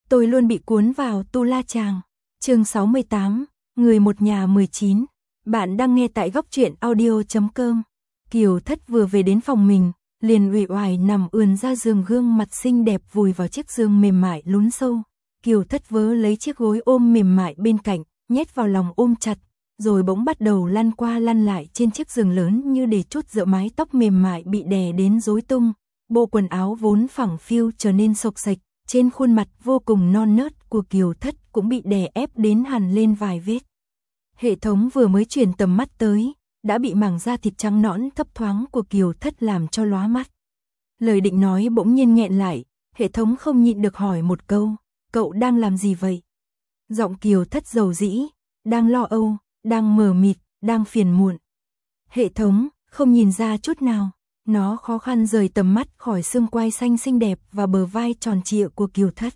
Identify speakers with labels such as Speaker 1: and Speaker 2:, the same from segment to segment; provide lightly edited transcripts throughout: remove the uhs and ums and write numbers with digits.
Speaker 1: Tôi luôn bị cuốn vào Tu La Chàng. Chương 68, Người một nhà 19. Bạn đang nghe tại góc truyện audio.com. Kiều Thất vừa về đến phòng mình, liền uể oải nằm ườn ra giường, gương mặt xinh đẹp vùi vào chiếc giường mềm mại lún sâu. Kiều Thất vớ lấy chiếc gối ôm mềm mại bên cạnh, nhét vào lòng ôm chặt, rồi bỗng bắt đầu lăn qua lăn lại trên chiếc giường lớn như để trút dỡ mái tóc mềm mại bị đè đến rối tung. Bộ quần áo vốn phẳng phiu trở nên xộc xệch, trên khuôn mặt vô cùng non nớt của Kiều Thất cũng bị đè ép đến hằn lên vài vết. Hệ thống vừa mới chuyển tầm mắt tới, đã bị mảng da thịt trắng nõn thấp thoáng của Kiều Thất làm cho lóa mắt. Lời định nói bỗng nhiên nghẹn lại, hệ thống không nhịn được hỏi một câu, cậu đang làm gì vậy? Giọng Kiều Thất dầu dĩ, đang lo âu, đang mờ mịt, đang phiền muộn. Hệ thống không nhìn ra chút nào. Nó khó khăn rời tầm mắt khỏi xương quai xanh xinh đẹp và bờ vai tròn trịa của Kiều Thất.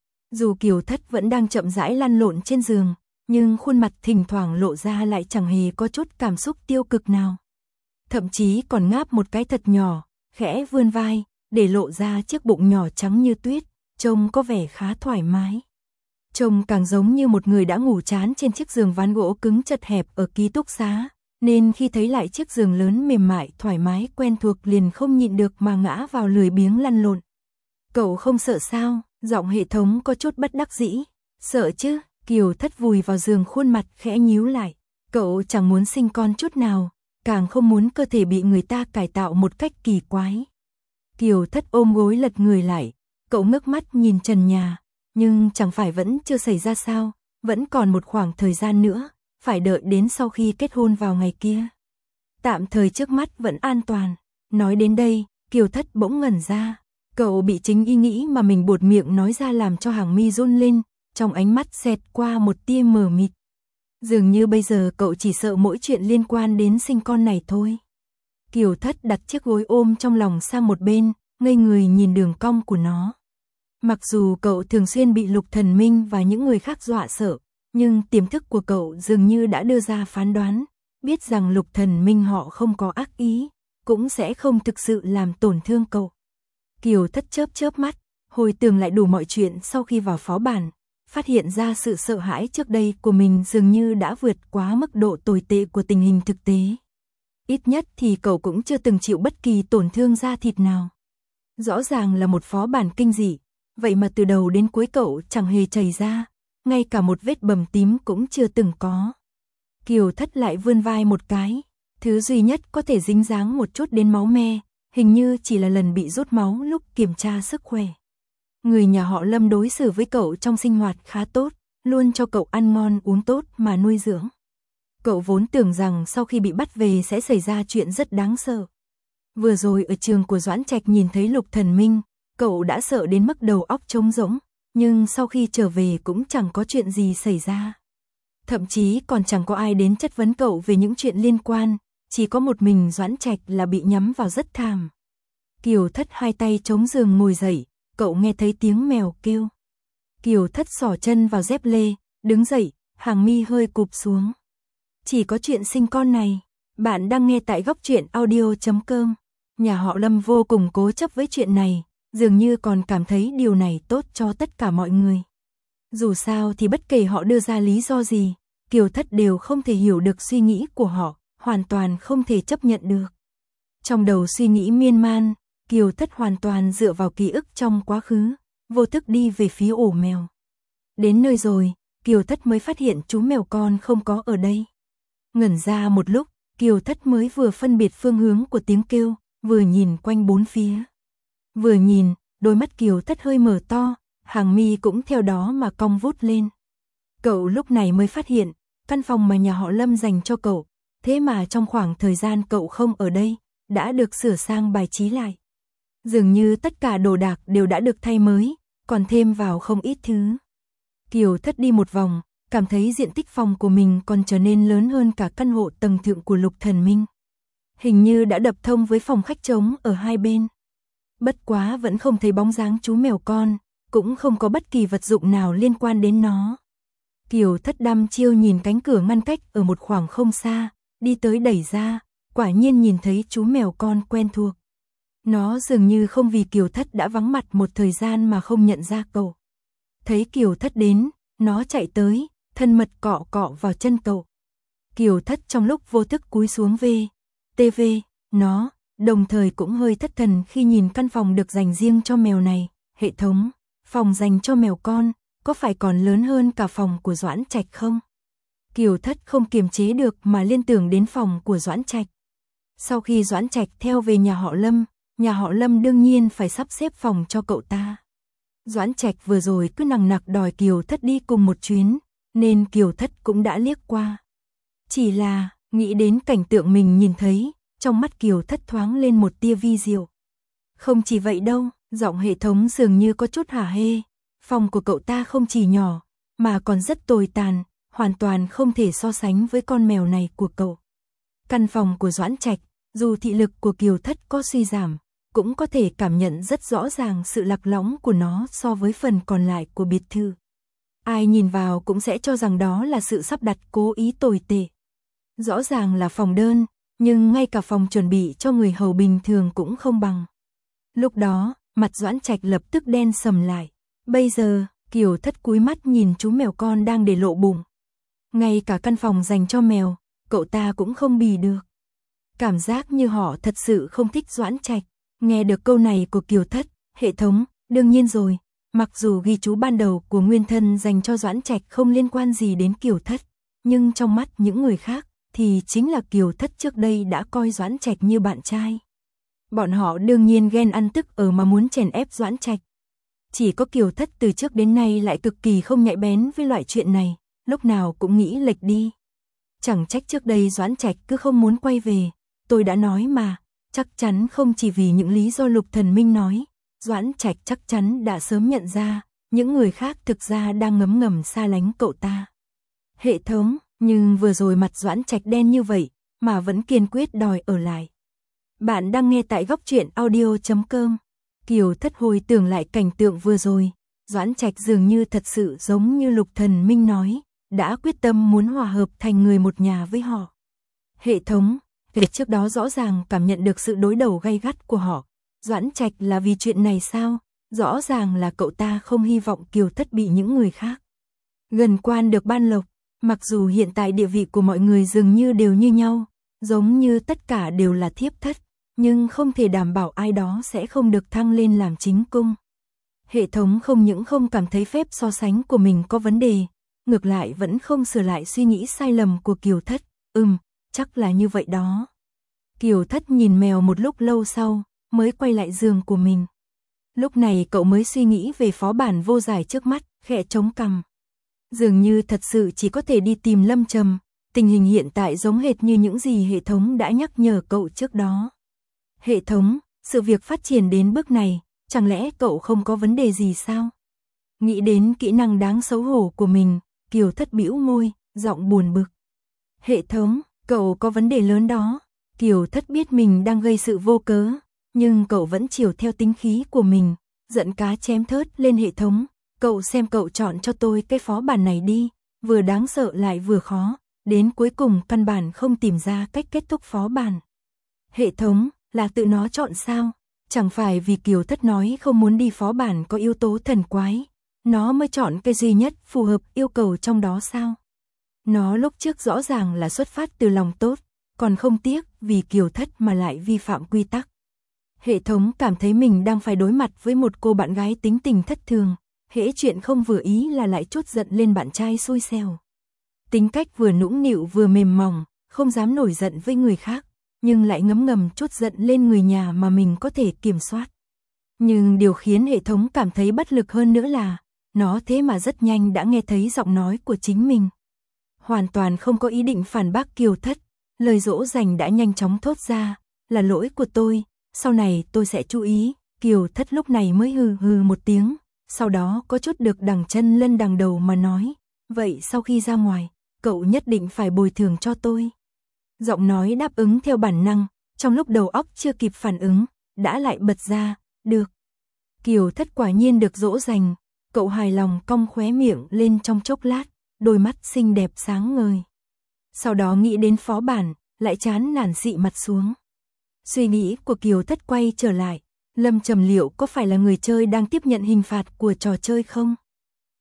Speaker 1: Dù Kiều Thất vẫn đang chậm rãi lăn lộn trên giường, nhưng khuôn mặt thỉnh thoảng lộ ra lại chẳng hề có chút cảm xúc tiêu cực nào. Thậm chí còn ngáp một cái thật nhỏ, khẽ vươn vai, để lộ ra chiếc bụng nhỏ trắng như tuyết, trông có vẻ khá thoải mái. Trông càng giống như một người đã ngủ chán trên chiếc giường ván gỗ cứng chật hẹp ở ký túc xá. Nên khi thấy lại chiếc giường lớn mềm mại thoải mái quen thuộc liền không nhịn được mà ngã vào lười biếng lăn lộn. Cậu không sợ sao? Giọng hệ thống có chút bất đắc dĩ. Sợ chứ? Kiều Thất vùi vào giường, khuôn mặt khẽ nhíu lại. Cậu chẳng muốn sinh con chút nào, càng không muốn cơ thể bị người ta cải tạo một cách kỳ quái. Kiều Thất ôm gối lật người lại, cậu ngước mắt nhìn trần nhà, nhưng chẳng phải vẫn chưa xảy ra sao, vẫn còn một khoảng thời gian nữa. Phải đợi đến sau khi kết hôn vào ngày kia. Tạm thời trước mắt vẫn an toàn. Nói đến đây, Kiều Thất bỗng ngẩn ra. Cậu bị chính ý nghĩ mà mình buột miệng nói ra làm cho hàng mi run lên, trong ánh mắt xẹt qua một tia mờ mịt. Dường như bây giờ cậu chỉ sợ mỗi chuyện liên quan đến sinh con này thôi. Kiều Thất đặt chiếc gối ôm trong lòng sang một bên, ngây người nhìn đường cong của nó. Mặc dù cậu thường xuyên bị Lục Thần Minh và những người khác dọa sợ, nhưng tiềm thức của cậu dường như đã đưa ra phán đoán, biết rằng Lục Thần Minh họ không có ác ý, cũng sẽ không thực sự làm tổn thương cậu. Kiều Thất chớp mắt, hồi tưởng lại đủ mọi chuyện sau khi vào phó bản, phát hiện ra sự sợ hãi trước đây của mình dường như đã vượt quá mức độ tồi tệ của tình hình thực tế. Ít nhất thì cậu cũng chưa từng chịu bất kỳ tổn thương da thịt nào. Rõ ràng là một phó bản kinh dị, vậy mà từ đầu đến cuối cậu chẳng hề chảy ra. Ngay cả một vết bầm tím cũng chưa từng có. Kiều Thất lại vươn vai một cái, thứ duy nhất có thể dính dáng một chút đến máu me, hình như chỉ là lần bị rút máu lúc kiểm tra sức khỏe. Người nhà họ Lâm đối xử với cậu trong sinh hoạt khá tốt, luôn cho cậu ăn ngon uống tốt mà nuôi dưỡng. Cậu vốn tưởng rằng sau khi bị bắt về sẽ xảy ra chuyện rất đáng sợ. Vừa rồi ở trường của Doãn Trạch nhìn thấy Lục Thần Minh, cậu đã sợ đến mức đầu óc trống rỗng. Nhưng sau khi trở về cũng chẳng có chuyện gì xảy ra. Thậm chí còn chẳng có ai đến chất vấn cậu về những chuyện liên quan, chỉ có một mình Doãn Trạch là bị nhắm vào rất thảm. Kiều Thất hai tay chống giường ngồi dậy, cậu nghe thấy tiếng mèo kêu. Kiều Thất xỏ chân vào dép lê, đứng dậy, hàng mi hơi cụp xuống. Chỉ có chuyện sinh con này, bạn đang nghe tại góc truyện audio.com. Nhà họ Lâm vô cùng cố chấp với chuyện này. Dường như còn cảm thấy điều này tốt cho tất cả mọi người. Dù sao thì bất kể họ đưa ra lý do gì, Kiều Thất đều không thể hiểu được suy nghĩ của họ, hoàn toàn không thể chấp nhận được. Trong đầu suy nghĩ miên man, Kiều Thất hoàn toàn dựa vào ký ức trong quá khứ, vô thức đi về phía ổ mèo. Đến nơi rồi, Kiều Thất mới phát hiện chú mèo con không có ở đây. Ngẩn ra một lúc, Kiều Thất mới vừa phân biệt phương hướng của tiếng kêu, vừa nhìn quanh bốn phía. Vừa nhìn, đôi mắt Kiều Thất hơi mở to, hàng mi cũng theo đó mà cong vút lên. Cậu lúc này mới phát hiện, căn phòng mà nhà họ Lâm dành cho cậu, thế mà trong khoảng thời gian cậu không ở đây, đã được sửa sang bài trí lại. Dường như tất cả đồ đạc đều đã được thay mới, còn thêm vào không ít thứ. Kiều Thất đi một vòng, cảm thấy diện tích phòng của mình còn trở nên lớn hơn cả căn hộ tầng thượng của Lục Thần Minh. Hình như đã đập thông với phòng khách trống ở hai bên. Bất quá vẫn không thấy bóng dáng chú mèo con, cũng không có bất kỳ vật dụng nào liên quan đến nó. Kiều Thất đăm chiêu nhìn cánh cửa ngăn cách ở một khoảng không xa, đi tới đẩy ra, quả nhiên nhìn thấy chú mèo con quen thuộc. Nó dường như không vì Kiều Thất đã vắng mặt một thời gian mà không nhận ra cậu. Thấy Kiều Thất đến, nó chạy tới, thân mật cọ cọ vào chân cậu. Kiều Thất trong lúc vô thức cúi xuống TV, nó, đồng thời cũng hơi thất thần khi nhìn căn phòng được dành riêng cho mèo này. Hệ thống, phòng dành cho mèo con, có phải còn lớn hơn cả phòng của Doãn Trạch không? Kiều Thất không kiềm chế được mà liên tưởng đến phòng của Doãn Trạch. Sau khi Doãn Trạch theo về nhà họ Lâm đương nhiên phải sắp xếp phòng cho cậu ta. Doãn Trạch vừa rồi cứ nằng nặc đòi Kiều Thất đi cùng một chuyến, nên Kiều Thất cũng đã liếc qua. Chỉ là, nghĩ đến cảnh tượng mình nhìn thấy, trong mắt Kiều Thất thoáng lên một tia vi diệu. Không chỉ vậy đâu, giọng hệ thống dường như có chút hả hê. Phòng của cậu ta không chỉ nhỏ, mà còn rất tồi tàn, hoàn toàn không thể so sánh với con mèo này của cậu. Căn phòng của Doãn Trạch, dù thị lực của Kiều Thất có suy giảm, cũng có thể cảm nhận rất rõ ràng sự lạc lõng của nó so với phần còn lại của biệt thự. Ai nhìn vào cũng sẽ cho rằng đó là sự sắp đặt cố ý tồi tệ. Rõ ràng là phòng đơn, nhưng ngay cả phòng chuẩn bị cho người hầu bình thường cũng không bằng. Lúc đó, mặt Doãn Trạch lập tức đen sầm lại. Bây giờ, Kiều Thất cúi mắt nhìn chú mèo con đang để lộ bụng. Ngay cả căn phòng dành cho mèo, cậu ta cũng không bì được. Cảm giác như họ thật sự không thích Doãn Trạch. Nghe được câu này của Kiều Thất, hệ thống, đương nhiên rồi, mặc dù ghi chú ban đầu của nguyên thân dành cho Doãn Trạch không liên quan gì đến Kiều Thất, nhưng trong mắt những người khác, thì chính là Kiều Thất trước đây đã coi Doãn Trạch như bạn trai. Bọn họ đương nhiên ghen ăn tức ở mà muốn chèn ép Doãn Trạch. Chỉ có Kiều Thất từ trước đến nay lại cực kỳ không nhạy bén với loại chuyện này, lúc nào cũng nghĩ lệch đi. Chẳng trách trước đây Doãn Trạch cứ không muốn quay về, tôi đã nói mà, chắc chắn không chỉ vì những lý do Lục Thần Minh nói, Doãn Trạch chắc chắn đã sớm nhận ra, những người khác thực ra đang ngấm ngầm xa lánh cậu ta. Hệ thống, nhưng vừa rồi mặt Doãn Trạch đen như vậy, mà vẫn kiên quyết đòi ở lại. Bạn đang nghe tại góc truyện audio.com. Kiều Thất hồi tưởng lại cảnh tượng vừa rồi, Doãn Trạch dường như thật sự giống như Lục Thần Minh nói, đã quyết tâm muốn hòa hợp thành người một nhà với họ. Hệ thống, việc trước đó rõ ràng cảm nhận được sự đối đầu gay gắt của họ. Doãn Trạch là vì chuyện này sao? Rõ ràng là cậu ta không hy vọng Kiều Thất bị những người khác gần quan được ban lộc, mặc dù hiện tại địa vị của mọi người dường như đều như nhau, giống như tất cả đều là thiếp thất, nhưng không thể đảm bảo ai đó sẽ không được thăng lên làm chính cung. Hệ thống không những không cảm thấy phép so sánh của mình có vấn đề, ngược lại vẫn không sửa lại suy nghĩ sai lầm của Kiều Thất. Chắc là như vậy đó. Kiều Thất nhìn mèo một lúc lâu sau, mới quay lại giường của mình. Lúc này cậu mới suy nghĩ về phó bản vô giải trước mắt, khẽ chống cằm. Dường như thật sự chỉ có thể đi tìm Lâm Trầm, tình hình hiện tại giống hệt như những gì hệ thống đã nhắc nhở cậu trước đó. Hệ thống, sự việc phát triển đến bước này, chẳng lẽ cậu không có vấn đề gì sao? Nghĩ đến kỹ năng đáng xấu hổ của mình, Kiều Thất bĩu môi, giọng buồn bực. Hệ thống, cậu có vấn đề lớn đó. Kiều Thất biết mình đang gây sự vô cớ, nhưng cậu vẫn chiều theo tính khí của mình, giận cá chém thớt lên hệ thống. Cậu xem cậu chọn cho tôi cái phó bản này đi, vừa đáng sợ lại vừa khó, đến cuối cùng căn bản không tìm ra cách kết thúc phó bản. Hệ thống, là tự nó chọn sao? Chẳng phải vì Kiều Thất nói không muốn đi phó bản có yếu tố thần quái, nó mới chọn cái duy nhất phù hợp yêu cầu trong đó sao? Nó lúc trước rõ ràng là xuất phát từ lòng tốt, còn không tiếc vì Kiều Thất mà lại vi phạm quy tắc. Hệ thống cảm thấy mình đang phải đối mặt với một cô bạn gái tính tình thất thường, hễ chuyện không vừa ý là lại trút giận lên bạn trai xui xẻo. Tính cách vừa nũng nịu vừa mềm mỏng, không dám nổi giận với người khác, nhưng lại ngấm ngầm trút giận lên người nhà mà mình có thể kiểm soát. Nhưng điều khiến hệ thống cảm thấy bất lực hơn nữa là, nó thế mà rất nhanh đã nghe thấy giọng nói của chính mình. Hoàn toàn không có ý định phản bác Kiều Thất, lời dỗ dành đã nhanh chóng thốt ra, là lỗi của tôi, sau này tôi sẽ chú ý. Kiều Thất lúc này mới hừ hừ một tiếng, sau đó có chút được đằng chân lân đằng đầu mà nói, vậy sau khi ra ngoài, cậu nhất định phải bồi thường cho tôi. Giọng nói đáp ứng theo bản năng, trong lúc đầu óc chưa kịp phản ứng, đã lại bật ra, được. Kiều Thất quả nhiên được dỗ dành, cậu hài lòng cong khóe miệng lên trong chốc lát, đôi mắt xinh đẹp sáng ngời. Sau đó nghĩ đến phó bản, lại chán nản xị mặt xuống. Suy nghĩ của Kiều Thất quay trở lại, Lâm Trầm liệu có phải là người chơi đang tiếp nhận hình phạt của trò chơi không?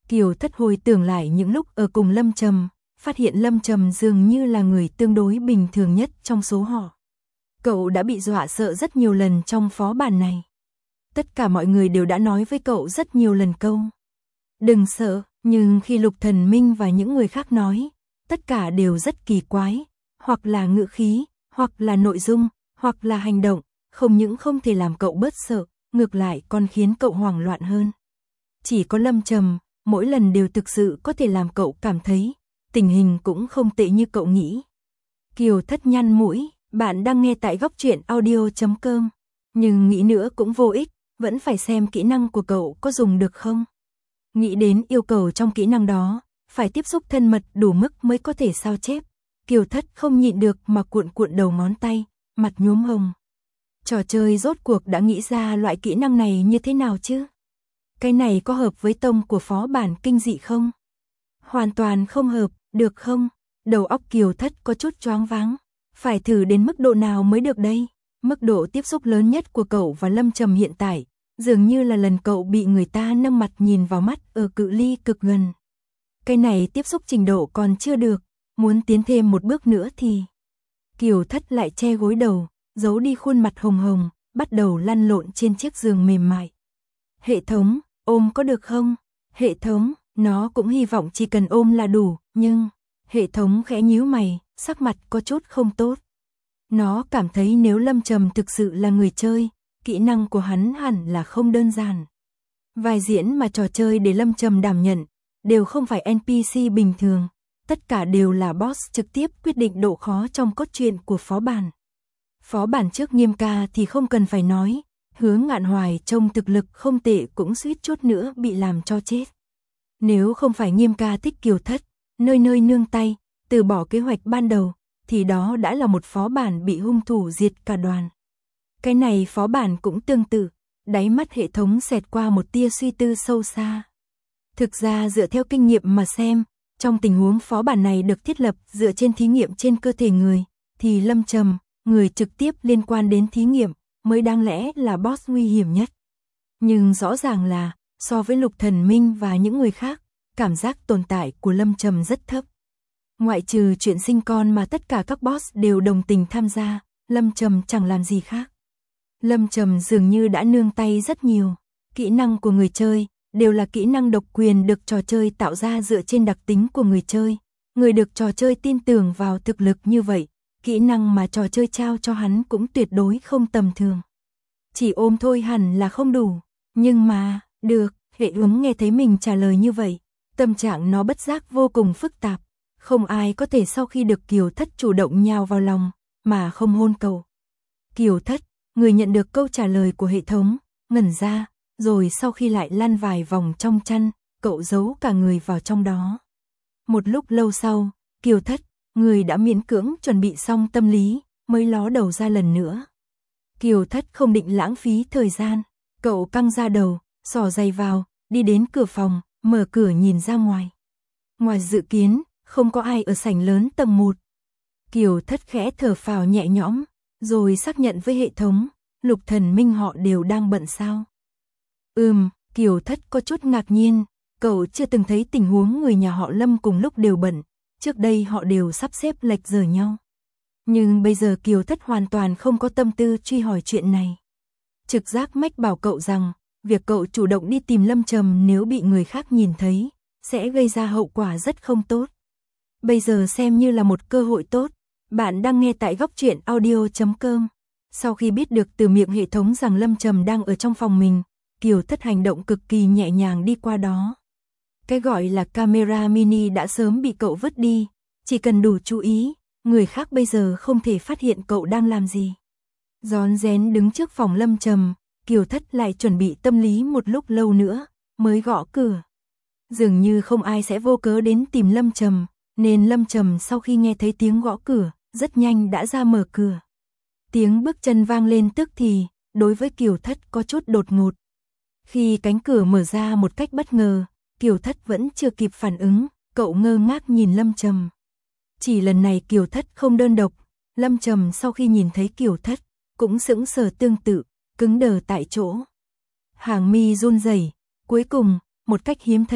Speaker 1: Kiều Thất hồi tưởng lại những lúc ở cùng Lâm Trầm, phát hiện Lâm Trầm dường như là người tương đối bình thường nhất trong số họ. Cậu đã bị dọa sợ rất nhiều lần trong phó bản này. Tất cả mọi người đều đã nói với cậu rất nhiều lần câu đừng sợ, nhưng khi Lục Thần Minh và những người khác nói, tất cả đều rất kỳ quái, hoặc là ngữ khí, hoặc là nội dung, hoặc là hành động, không những không thể làm cậu bớt sợ, ngược lại còn khiến cậu hoảng loạn hơn. Chỉ có Lâm Trầm, mỗi lần đều thực sự có thể làm cậu cảm thấy tình hình cũng không tệ như cậu nghĩ. Kiều Thất nhăn mũi, bạn đang nghe tại Góc Truyện Audio.com, nhưng nghĩ nữa cũng vô ích, vẫn phải xem kỹ năng của cậu có dùng được không. Nghĩ đến yêu cầu trong kỹ năng đó, phải tiếp xúc thân mật đủ mức mới có thể sao chép. Kiều Thất không nhịn được mà cuộn cuộn đầu ngón tay, mặt nhuốm hồng. Trò chơi rốt cuộc đã nghĩ ra loại kỹ năng này như thế nào chứ? Cái này có hợp với tông của phó bản kinh dị không? Hoàn toàn không hợp, được không? Đầu óc Kiều Thất có chút choáng váng. Phải thử đến mức độ nào mới được đây? Mức độ tiếp xúc lớn nhất của cậu và Lâm Trầm hiện tại, dường như là lần cậu bị người ta nâng mặt nhìn vào mắt ở cự ly cực gần. Cái này tiếp xúc trình độ còn chưa được, muốn tiến thêm một bước nữa thì... Kiều Thất lại che gối đầu, giấu đi khuôn mặt hồng hồng, bắt đầu lăn lộn trên chiếc giường mềm mại. Hệ thống, ôm có được không? Hệ thống, nó cũng hy vọng chỉ cần ôm là đủ, nhưng... Hệ thống khẽ nhíu mày, sắc mặt có chút không tốt. Nó cảm thấy nếu Lâm Trầm thực sự là người chơi, kỹ năng của hắn hẳn là không đơn giản. Vai diễn mà trò chơi để Lâm Trầm đảm nhận, đều không phải NPC bình thường, tất cả đều là boss trực tiếp quyết định độ khó trong cốt truyện của phó bản. Phó bản trước Nghiêm Ca thì không cần phải nói, Hứa Ngạn Hoài trông thực lực không tệ cũng suýt chút nữa bị làm cho chết. Nếu không phải Nghiêm Ca thích Kiều Thất, nơi nơi nương tay, từ bỏ kế hoạch ban đầu, thì đó đã là một phó bản bị hung thủ diệt cả đoàn. Cái này phó bản cũng tương tự, đáy mắt hệ thống xẹt qua một tia suy tư sâu xa. Thực ra dựa theo kinh nghiệm mà xem, trong tình huống phó bản này được thiết lập dựa trên thí nghiệm trên cơ thể người, thì Lâm Trầm, người trực tiếp liên quan đến thí nghiệm, mới đáng lẽ là boss nguy hiểm nhất. Nhưng rõ ràng là, so với Lục Thần Minh và những người khác, cảm giác tồn tại của Lâm Trầm rất thấp. Ngoại trừ chuyện sinh con mà tất cả các boss đều đồng tình tham gia, Lâm Trầm chẳng làm gì khác. Lâm Trầm dường như đã nương tay rất nhiều. Kỹ năng của người chơi đều là kỹ năng độc quyền được trò chơi tạo ra dựa trên đặc tính của người chơi. Người được trò chơi tin tưởng vào thực lực như vậy, kỹ năng mà trò chơi trao cho hắn cũng tuyệt đối không tầm thường. Chỉ ôm thôi hẳn là không đủ, nhưng mà, được, hệ thống nghe thấy mình trả lời như vậy, tâm trạng nó bất giác vô cùng phức tạp. Không ai có thể sau khi được Kiều Thất chủ động nhào vào lòng, mà không hôn cậu. Kiều Thất, người nhận được câu trả lời của hệ thống, ngẩn ra, rồi sau khi lại lăn vài vòng trong chăn, cậu giấu cả người vào trong đó. Một lúc lâu sau, Kiều Thất, người đã miễn cưỡng chuẩn bị xong tâm lý, mới ló đầu ra lần nữa. Kiều Thất không định lãng phí thời gian, cậu căng ra đầu, xỏ giày vào, đi đến cửa phòng, mở cửa nhìn ra ngoài. Ngoài dự kiến, không có ai ở sảnh lớn tầng 1. Kiều Thất khẽ thở phào nhẹ nhõm, rồi xác nhận với hệ thống, Lục Thần Minh họ đều đang bận sao? Kiều Thất có chút ngạc nhiên, cậu chưa từng thấy tình huống người nhà họ Lâm cùng lúc đều bận, trước đây họ đều sắp xếp lệch giờ nhau. Nhưng bây giờ Kiều Thất hoàn toàn không có tâm tư truy hỏi chuyện này. Trực giác mách bảo cậu rằng, việc cậu chủ động đi tìm Lâm Trầm nếu bị người khác nhìn thấy, sẽ gây ra hậu quả rất không tốt. Bây giờ xem như là một cơ hội tốt. Bạn đang nghe tại Góc Truyện Audio.com. Sau khi biết được từ miệng hệ thống rằng Lâm Trầm đang ở trong phòng mình, Kiều Thất hành động cực kỳ nhẹ nhàng đi qua đó. Cái gọi là camera mini đã sớm bị cậu vứt đi, chỉ cần đủ chú ý, người khác bây giờ không thể phát hiện cậu đang làm gì. Rón rén đứng trước phòng Lâm Trầm, Kiều Thất lại chuẩn bị tâm lý một lúc lâu nữa, mới gõ cửa. Dường như không ai sẽ vô cớ đến tìm Lâm Trầm, nên Lâm Trầm sau khi nghe thấy tiếng gõ cửa, rất nhanh đã ra mở cửa. Tiếng bước chân vang lên tức thì, đối với Kiều Thất có chút đột ngột. Khi cánh cửa mở ra một cách bất ngờ, Kiều Thất vẫn chưa kịp phản ứng, cậu ngơ ngác nhìn Lâm Trầm. Chỉ lần này Kiều Thất không đơn độc, Lâm Trầm sau khi nhìn thấy Kiều Thất, cũng sững sờ tương tự, cứng đờ tại chỗ. Hàng mi run rẩy, cuối cùng, một cách hiếm thấy,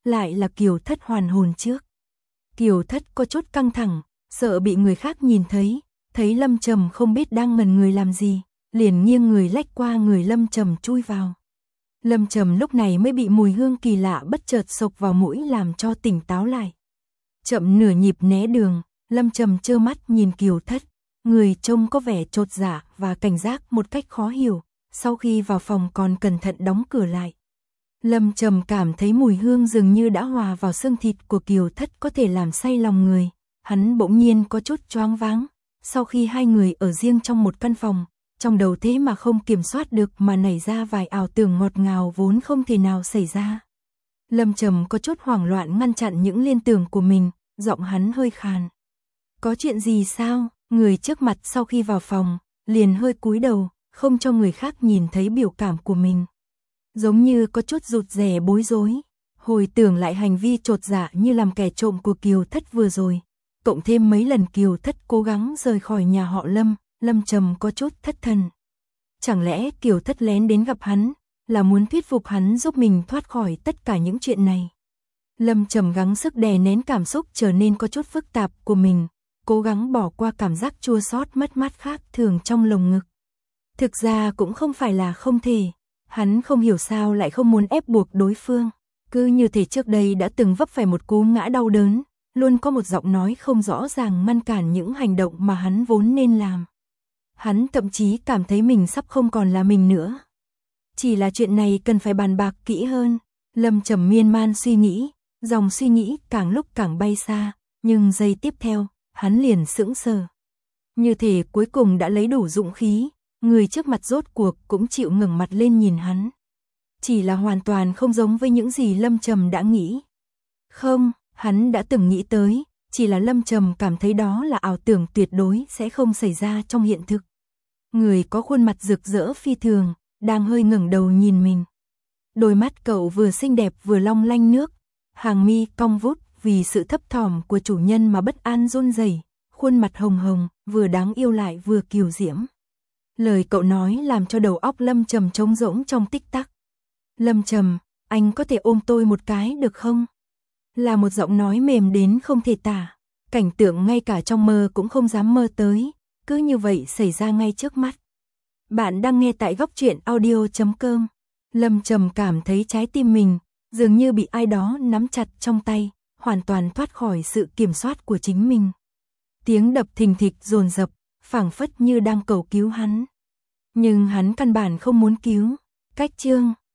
Speaker 1: lại là Kiều Thất hoàn hồn trước. Kiều Thất có chút căng thẳng, sợ bị người khác nhìn thấy Lâm Trầm không biết đang ngẩn người làm gì, liền nghiêng người lách qua người Lâm Trầm chui vào. Lâm Trầm lúc này mới bị mùi hương kỳ lạ bất chợt xộc vào mũi làm cho tỉnh táo lại. Chậm nửa nhịp né đường, Lâm Trầm trơ mắt nhìn Kiều Thất, người trông có vẻ chột dạ và cảnh giác một cách khó hiểu, sau khi vào phòng còn cẩn thận đóng cửa lại. Lâm Trầm cảm thấy mùi hương dường như đã hòa vào xương thịt của Kiều Thất có thể làm say lòng người, hắn bỗng nhiên có chút choáng váng, sau khi hai người ở riêng trong một căn phòng, trong đầu thế mà không kiểm soát được mà nảy ra vài ảo tưởng ngọt ngào vốn không thể nào xảy ra. Lâm Trầm có chút hoảng loạn ngăn chặn những liên tưởng của mình, giọng hắn hơi khàn. Có chuyện gì sao? Người trước mặt sau khi vào phòng, liền hơi cúi đầu, không cho người khác nhìn thấy biểu cảm của mình. Giống như có chút rụt rè bối rối, hồi tưởng lại hành vi chột dạ như làm kẻ trộm của Kiều Thất vừa rồi, cộng thêm mấy lần Kiều Thất cố gắng rời khỏi nhà họ Lâm, Lâm Trầm có chút thất thần. Chẳng lẽ Kiều Thất lén đến gặp hắn, là muốn thuyết phục hắn giúp mình thoát khỏi tất cả những chuyện này. Lâm Trầm gắng sức đè nén cảm xúc trở nên có chút phức tạp của mình, cố gắng bỏ qua cảm giác chua xót mất mát khác thường trong lồng ngực. Thực ra cũng không phải là không thể, hắn không hiểu sao lại không muốn ép buộc đối phương. Cứ như thể trước đây đã từng vấp phải một cú ngã đau đớn, luôn có một giọng nói không rõ ràng ngăn cản những hành động mà hắn vốn nên làm. Hắn thậm chí cảm thấy mình sắp không còn là mình nữa. Chỉ là chuyện này cần phải bàn bạc kỹ hơn. Lâm Trầm miên man suy nghĩ, dòng suy nghĩ càng lúc càng bay xa, nhưng giây tiếp theo, hắn liền sững sờ. Như thể cuối cùng đã lấy đủ dũng khí, người trước mặt rốt cuộc cũng chịu ngẩng mặt lên nhìn hắn. Chỉ là hoàn toàn không giống với những gì Lâm Trầm đã nghĩ. Không, hắn đã từng nghĩ tới, chỉ là Lâm Trầm cảm thấy đó là ảo tưởng tuyệt đối sẽ không xảy ra trong hiện thực. Người có khuôn mặt rực rỡ phi thường, đang hơi ngẩng đầu nhìn mình. Đôi mắt cậu vừa xinh đẹp vừa long lanh nước, hàng mi cong vút vì sự thấp thỏm của chủ nhân mà bất an run rẩy, khuôn mặt hồng hồng, vừa đáng yêu lại vừa kiều diễm. Lời cậu nói làm cho đầu óc Lâm Trầm trống rỗng trong tích tắc. Lâm Trầm, anh có thể ôm tôi một cái được không? Là một giọng nói mềm đến không thể tả, cảnh tượng ngay cả trong mơ cũng không dám mơ tới, cứ như vậy xảy ra ngay trước mắt. Bạn đang nghe tại góc truyện audio.com. Lâm Trầm cảm thấy trái tim mình dường như bị ai đó nắm chặt trong tay, hoàn toàn thoát khỏi sự kiểm soát của chính mình. Tiếng đập thình thịch dồn dập, phảng phất như đang cầu cứu hắn. Nhưng hắn căn bản không muốn cứu. Cách chương